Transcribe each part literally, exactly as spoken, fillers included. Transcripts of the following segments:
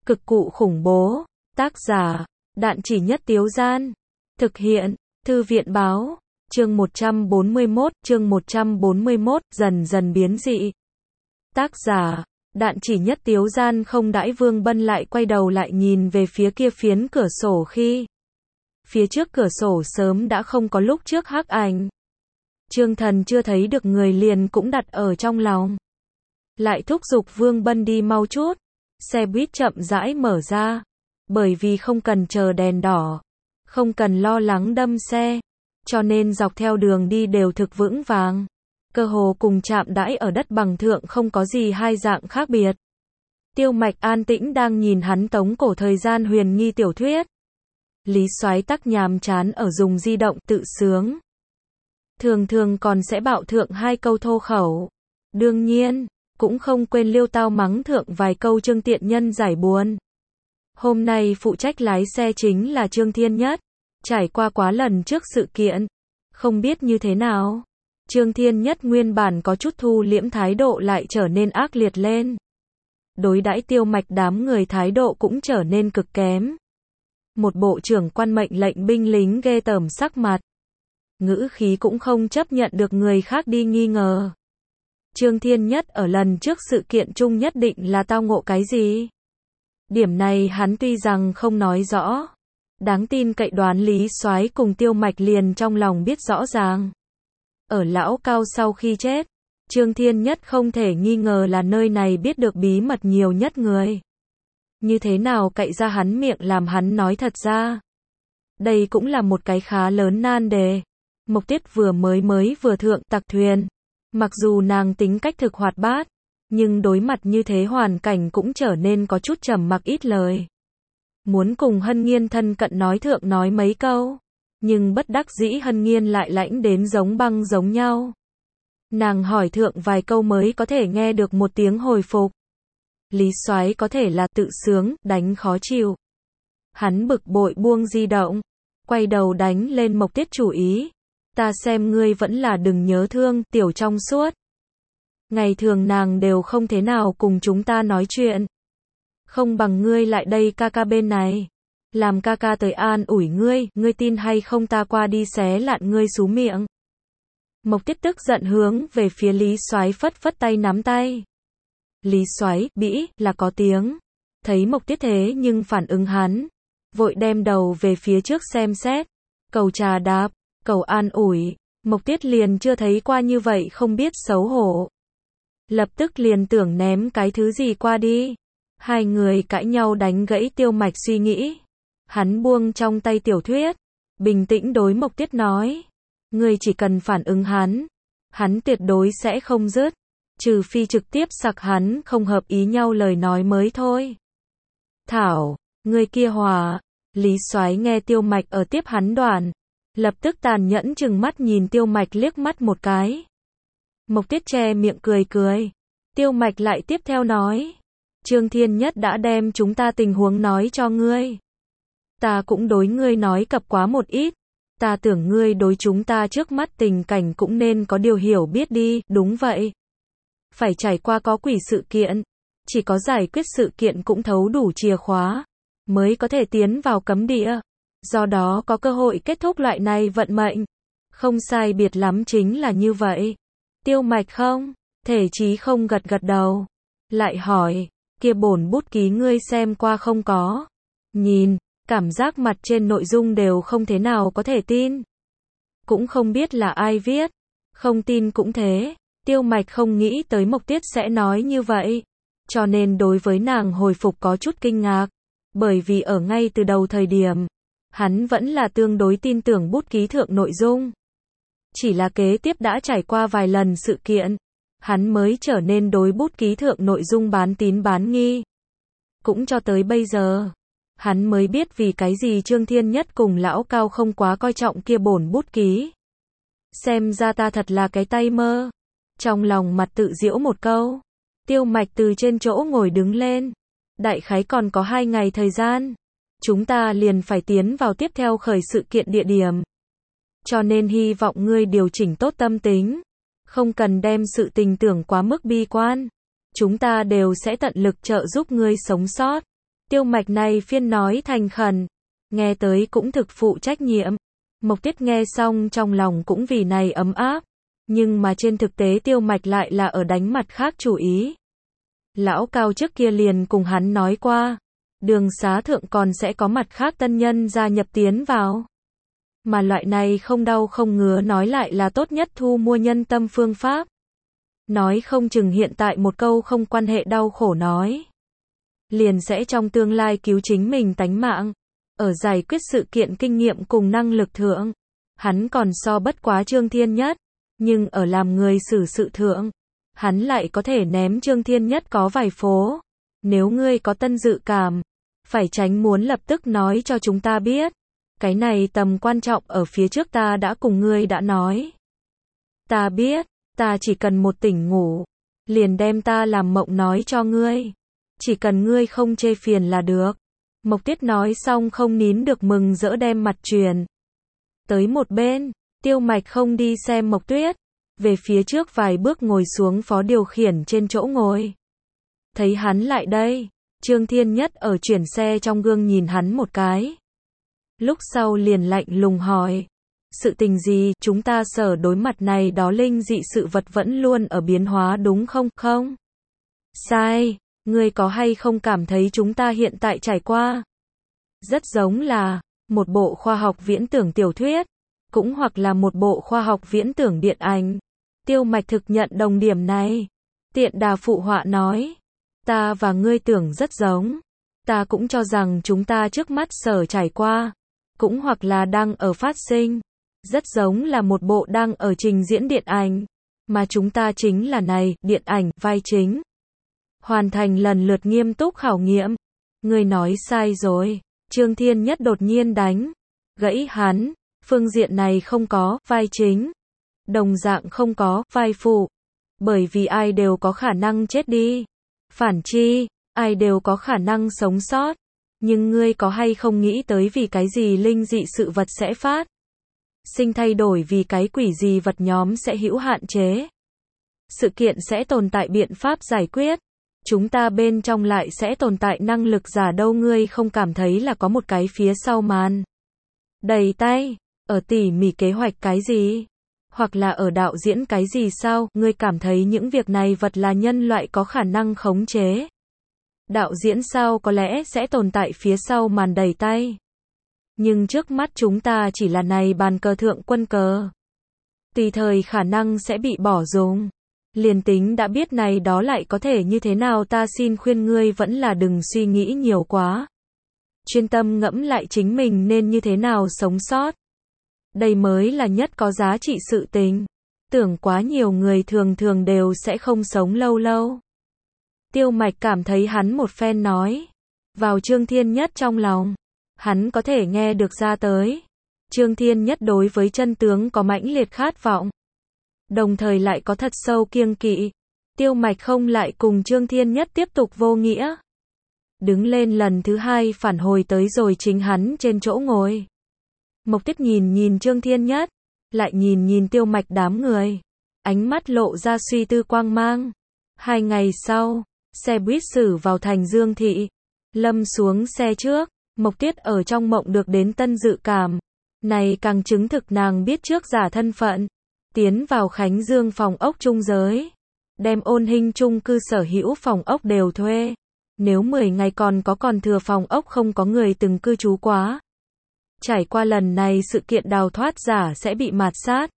Cực cụ khủng bố. Tác giả, Đạn Chỉ Nhất Tiếu Gian. Thực hiện, Thư viện báo. Chương một trăm bốn mươi mốt, chương một trăm bốn mươi mốt, dần dần biến dị. Tác giả, Đạn Chỉ Nhất Tiếu Gian. Không đãi Vương Bân lại quay đầu lại nhìn về phía kia phiến cửa sổ khi phía trước cửa sổ sớm đã không có lúc trước hắc ảnh. Trương Thần chưa thấy được người liền cũng đặt ở trong lòng. Lại thúc giục Vương Bân đi mau chút. Xe buýt chậm rãi mở ra. Bởi vì không cần chờ đèn đỏ, không cần lo lắng đâm xe, cho nên dọc theo đường đi đều thực vững vàng. Cơ hồ cùng chạm đãi ở đất bằng thượng không có gì hai dạng khác biệt. Tiêu Mạch an tĩnh đang nhìn hắn tống cổ thời gian huyền nghi tiểu thuyết. Lý Soái tắc nhàm chán ở dùng di động tự sướng. Thường thường còn sẽ bạo thượng hai câu thô khẩu. Đương nhiên, cũng không quên liêu tao mắng thượng vài câu Trương tiện nhân giải buồn. Hôm nay phụ trách lái xe chính là Trương Thiên Nhất. Trải qua quá lần trước sự kiện, không biết như thế nào, Trương Thiên Nhất nguyên bản có chút thu liễm thái độ lại trở nên ác liệt lên. Đối đãi Tiêu Mạch đám người thái độ cũng trở nên cực kém. Một bộ trưởng quan mệnh lệnh binh lính ghê tởm sắc mặt. Ngữ khí cũng không chấp nhận được người khác đi nghi ngờ. Trương Thiên Nhất ở lần trước sự kiện chung nhất định là tao ngộ cái gì? Điểm này hắn tuy rằng không nói rõ. Đáng tin cậy đoán Lý Soái cùng Tiêu Mạch liền trong lòng biết rõ ràng. Ở lão Cao sau khi chết, Trương Thiên Nhất không thể nghi ngờ là nơi này biết được bí mật nhiều nhất người. Như thế nào cậy ra hắn miệng làm hắn nói thật ra? Đây cũng là một cái khá lớn nan đề. Mộc Tiết vừa mới mới vừa thượng tặc thuyền. Mặc dù nàng tính cách thực hoạt bát, nhưng đối mặt như thế hoàn cảnh cũng trở nên có chút trầm mặc ít lời. Muốn cùng Hân Nghiên thân cận nói thượng nói mấy câu, nhưng bất đắc dĩ Hân Nghiên lại lãnh đến giống băng giống nhau. Nàng hỏi thượng vài câu mới có thể nghe được một tiếng hồi phục. Lý Soái có thể là tự sướng, đánh khó chịu. Hắn bực bội buông di động, quay đầu đánh lên Mộc Tiết chủ ý. Ta xem ngươi vẫn là đừng nhớ thương, tiểu trong suốt. Ngày thường nàng đều không thế nào cùng chúng ta nói chuyện. Không bằng ngươi lại đây ca ca bên này. Làm ca ca tới an ủi ngươi, ngươi tin hay không ta qua đi xé lạn ngươi xú miệng. Mộc Tiết tức giận hướng về phía Lý Soái phất phất tay nắm tay. Lý Soái, bĩ, là có tiếng. Thấy Mộc Tiết thế nhưng phản ứng hắn. Vội đem đầu về phía trước xem xét. Cầu trà đạp, cầu an ủi. Mộc Tiết liền chưa thấy qua như vậy không biết xấu hổ. Lập tức liền tưởng ném cái thứ gì qua đi. Hai người cãi nhau đánh gãy Tiêu Mạch suy nghĩ. Hắn buông trong tay tiểu thuyết. Bình tĩnh đối Mộc Tiết nói. Ngươi chỉ cần phản ứng hắn. Hắn tuyệt đối sẽ không dứt. Trừ phi trực tiếp sặc hắn không hợp ý nhau lời nói mới thôi. Thảo, ngươi kia hòa. Lý Soái nghe Tiêu Mạch ở tiếp hắn đoàn. Lập tức tàn nhẫn chừng mắt nhìn Tiêu Mạch liếc mắt một cái. Mộc Tiết che miệng cười cười. Tiêu Mạch lại tiếp theo nói. Trương Thiên Nhất đã đem chúng ta tình huống nói cho ngươi. Ta cũng đối ngươi nói cập quá một ít. Ta tưởng ngươi đối chúng ta trước mắt tình cảnh cũng nên có điều hiểu biết đi, đúng vậy. Phải trải qua có quỷ sự kiện. Chỉ có giải quyết sự kiện cũng thấu đủ chìa khóa. Mới có thể tiến vào cấm địa. Do đó có cơ hội kết thúc loại này vận mệnh. Không sai biệt lắm chính là như vậy. Tiêu Mạch không? Thể chí không gật gật đầu. Lại hỏi, kia bổn bút ký ngươi xem qua không có? Nhìn, cảm giác mặt trên nội dung đều không thế nào có thể tin. Cũng không biết là ai viết. Không tin cũng thế. Tiêu Mạch không nghĩ tới Mộc Tiết sẽ nói như vậy. Cho nên đối với nàng hồi phục có chút kinh ngạc. Bởi vì ở ngay từ đầu thời điểm, hắn vẫn là tương đối tin tưởng bút ký thượng nội dung. Chỉ là kế tiếp đã trải qua vài lần sự kiện, hắn mới trở nên đối bút ký thượng nội dung bán tín bán nghi. Cũng cho tới bây giờ, hắn mới biết vì cái gì Trương Thiên Nhất cùng lão Cao không quá coi trọng kia bổn bút ký. Xem ra ta thật là cái tay mơ. Trong lòng mặt tự giễu một câu, Tiêu Mạch từ trên chỗ ngồi đứng lên. Đại khái còn có hai ngày thời gian. Chúng ta liền phải tiến vào tiếp theo khởi sự kiện địa điểm. Cho nên hy vọng ngươi điều chỉnh tốt tâm tính. Không cần đem sự tình tưởng quá mức bi quan. Chúng ta đều sẽ tận lực trợ giúp ngươi sống sót. Tiêu Mạch này phiên nói thành khẩn, nghe tới cũng thực phụ trách nhiệm. Mộc Tuyết nghe xong trong lòng cũng vì này ấm áp, nhưng mà trên thực tế Tiêu Mạch lại là ở đánh mặt khác chủ ý. Lão Cao trước kia liền cùng hắn nói qua, đường xá thượng còn sẽ có mặt khác tân nhân gia nhập tiến vào. Mà loại này không đau không ngứa nói lại là tốt nhất thu mua nhân tâm phương pháp. Nói không chừng hiện tại một câu không quan hệ đau khổ nói, liền sẽ trong tương lai cứu chính mình tánh mạng. Ở giải quyết sự kiện kinh nghiệm cùng năng lực thượng, hắn còn so bất quá Trương Thiên Nhất, nhưng ở làm người xử sự thượng, hắn lại có thể ném Trương Thiên Nhất có vài phố. Nếu ngươi có tân dự cảm, phải tránh muốn lập tức nói cho chúng ta biết. Cái này tầm quan trọng ở phía trước ta đã cùng ngươi đã nói. Ta biết, ta chỉ cần một tỉnh ngủ, liền đem ta làm mộng nói cho ngươi. Chỉ cần ngươi không chê phiền là được. Mộc Tuyết nói xong không nín được mừng rỡ đem mặt truyền tới một bên. Tiêu Mạch không đi xem Mộc Tuyết, về phía trước vài bước ngồi xuống phó điều khiển trên chỗ ngồi. Thấy hắn lại đây, Trương Thiên Nhất ở chuyển xe trong gương nhìn hắn một cái. Lúc sau liền lạnh lùng hỏi, sự tình gì? Chúng ta sở đối mặt này đó linh dị sự vật vẫn luôn ở biến hóa đúng không? Không sai, ngươi có hay không cảm thấy chúng ta hiện tại trải qua rất giống là một bộ khoa học viễn tưởng tiểu thuyết, cũng hoặc là một bộ khoa học viễn tưởng điện ảnh. Tiêu Mạch thực nhận đồng điểm này. Tiện Đà phụ họa nói, ta và ngươi tưởng rất giống. Ta cũng cho rằng chúng ta trước mắt sở trải qua, cũng hoặc là đang ở phát sinh, rất giống là một bộ đang ở trình diễn điện ảnh, mà chúng ta chính là này, điện ảnh, vai chính. Hoàn thành lần lượt nghiêm túc khảo nghiệm. Ngươi nói sai rồi. Trương Thiên Nhất đột nhiên đánh gãy hắn, phương diện này không có vai chính, đồng dạng không có vai phụ, bởi vì ai đều có khả năng chết đi. Phản chi, ai đều có khả năng sống sót. Nhưng ngươi có hay không nghĩ tới vì cái gì linh dị sự vật sẽ phát sinh thay đổi, vì cái quỷ gì vật nhóm sẽ hữu hạn chế. Sự kiện sẽ tồn tại biện pháp giải quyết. Chúng ta bên trong lại sẽ tồn tại năng lực giả đâu, ngươi không cảm thấy là có một cái phía sau màn đầy tay, ở tỉ mỉ kế hoạch cái gì? Hoặc là ở đạo diễn cái gì sao? Ngươi cảm thấy những việc này vật là nhân loại có khả năng khống chế. Đạo diễn sao có lẽ sẽ tồn tại phía sau màn đầy tay. Nhưng trước mắt chúng ta chỉ là này bàn cờ thượng quân cờ. Tùy thời khả năng sẽ bị bỏ dùng. Liền tính đã biết này đó lại có thể như thế nào, ta xin khuyên ngươi vẫn là đừng suy nghĩ nhiều quá. Chuyên tâm ngẫm lại chính mình nên như thế nào sống sót. Đây mới là nhất có giá trị sự tình. Tưởng quá nhiều người thường thường đều sẽ không sống lâu lâu. Tiêu Mạch cảm thấy hắn một phen nói vào Trương Thiên Nhất trong lòng, hắn có thể nghe được ra tới. Trương Thiên Nhất đối với chân tướng có mãnh liệt khát vọng, đồng thời lại có thật sâu kiêng kỵ. Tiêu Mạch không lại cùng Trương Thiên Nhất tiếp tục vô nghĩa. Đứng lên lần thứ hai phản hồi tới rồi chính hắn trên chỗ ngồi. Mộc Tuyết nhìn nhìn Trương Thiên Nhất, lại nhìn nhìn Tiêu Mạch đám người. Ánh mắt lộ ra suy tư quang mang. Hai ngày sau, xe buýt xử vào thành Dương Thị. Lâm xuống xe trước, Mộc Tuyết ở trong mộng được đến tân dự cảm. Này càng chứng thực nàng biết trước giả thân phận. Tiến vào Khánh Dương phòng ốc trung giới. Đem ôn hình chung cư sở hữu phòng ốc đều thuê. Nếu mười ngày còn có còn thừa phòng ốc không có người từng cư trú quá. Trải qua lần này sự kiện đào thoát giả sẽ bị mạt sát.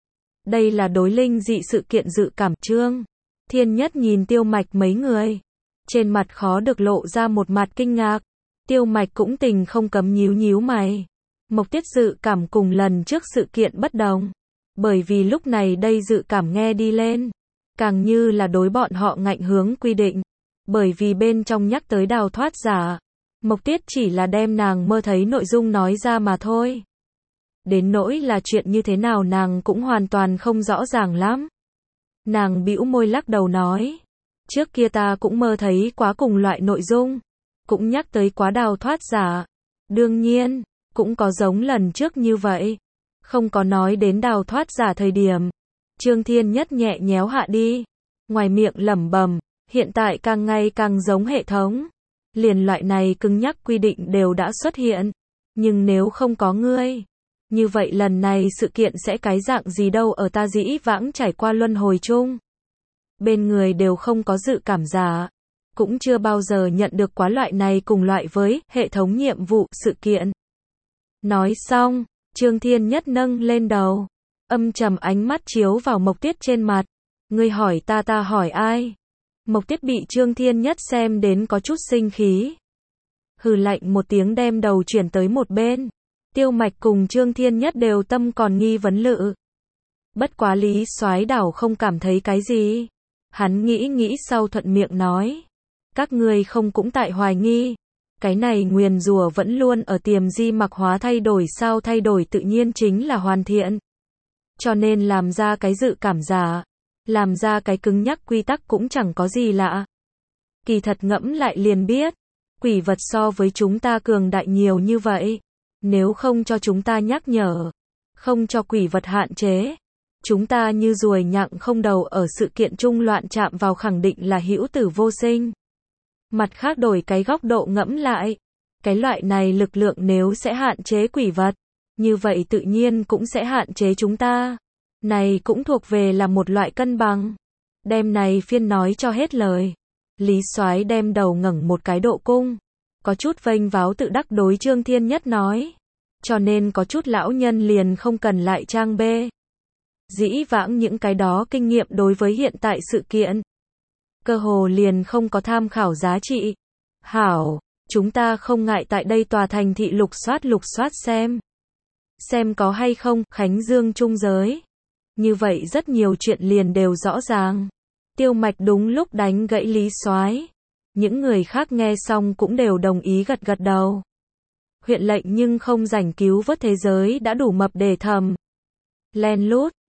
Đây là đối linh dị sự kiện dự cảm. Trương Thiên Nhất nhìn Tiêu Mạch mấy người. Trên mặt khó được lộ ra một mặt kinh ngạc. Tiêu Mạch cũng tình không cấm nhíu nhíu mày. Mộc Tuyết dự cảm cùng lần trước sự kiện bất đồng. Bởi vì lúc này đây dự cảm nghe đi lên, càng như là đối bọn họ ngạnh hướng quy định. Bởi vì bên trong nhắc tới đào thoát giả, Mộc Tuyết chỉ là đem nàng mơ thấy nội dung nói ra mà thôi. Đến nỗi là chuyện như thế nào nàng cũng hoàn toàn không rõ ràng lắm. Nàng bĩu môi lắc đầu nói, trước kia ta cũng mơ thấy quá cùng loại nội dung, cũng nhắc tới quá đào thoát giả. Đương nhiên, cũng có giống lần trước như vậy. Không có nói đến đào thoát giả thời điểm. Trương Thiên Nhất nhẹ nhéo hạ đi. Ngoài miệng lẩm bẩm, hiện tại càng ngày càng giống hệ thống. Liền loại này cứng nhắc quy định đều đã xuất hiện. Nhưng nếu không có ngươi, như vậy lần này sự kiện sẽ cái dạng gì đâu ở ta dĩ vãng trải qua luân hồi chung. Bên người đều không có dự cảm giả. Cũng chưa bao giờ nhận được quá loại này cùng loại với hệ thống nhiệm vụ sự kiện. Nói xong, Trương Thiên Nhất nâng lên đầu. Âm trầm ánh mắt chiếu vào Mộc Tiết trên mặt. Ngươi hỏi ta ta hỏi ai? Mộc Tiết bị Trương Thiên Nhất xem đến có chút sinh khí. Hừ lạnh một tiếng đem đầu chuyển tới một bên. Tiêu Mạch cùng Trương Thiên Nhất đều tâm còn nghi vấn lự. Bất quá Lý Soái đảo không cảm thấy cái gì. Hắn nghĩ nghĩ sau thuận miệng nói. Các ngươi không cũng tại hoài nghi. Cái này nguyền rủa vẫn luôn ở tiềm di mặc hóa thay đổi sao thay đổi tự nhiên chính là hoàn thiện. Cho nên làm ra cái dự cảm giả. Làm ra cái cứng nhắc quy tắc cũng chẳng có gì lạ. Kỳ thật ngẫm lại liền biết. Quỷ vật so với chúng ta cường đại nhiều như vậy. Nếu không cho chúng ta nhắc nhở. Không cho quỷ vật hạn chế. Chúng ta như ruồi nhặng không đầu ở sự kiện trung loạn chạm vào khẳng định là hữu tử vô sinh. Mặt khác đổi cái góc độ ngẫm lại. Cái loại này lực lượng nếu sẽ hạn chế quỷ vật. Như vậy tự nhiên cũng sẽ hạn chế chúng ta. Này cũng thuộc về là một loại cân bằng. Đem này phiên nói cho hết lời. Lý Soái đem đầu ngẩng một cái độ cung. Có chút vênh váo tự đắc đối Trương Thiên Nhất nói. Cho nên có chút lão nhân liền không cần lại trang bê. Dĩ vãng những cái đó kinh nghiệm đối với hiện tại sự kiện. Cơ hồ liền không có tham khảo giá trị. Hảo, chúng ta không ngại tại đây tòa thành thị lục soát lục soát xem. Xem có hay không, Khánh Dương trung giới. Như vậy rất nhiều chuyện liền đều rõ ràng. Tiêu Mạch đúng lúc đánh gãy Lý Soái. Những người khác nghe xong cũng đều đồng ý gật gật đầu. Huyện lệnh nhưng không rảnh cứu vớt thế giới đã đủ mập để thầm. Len lút,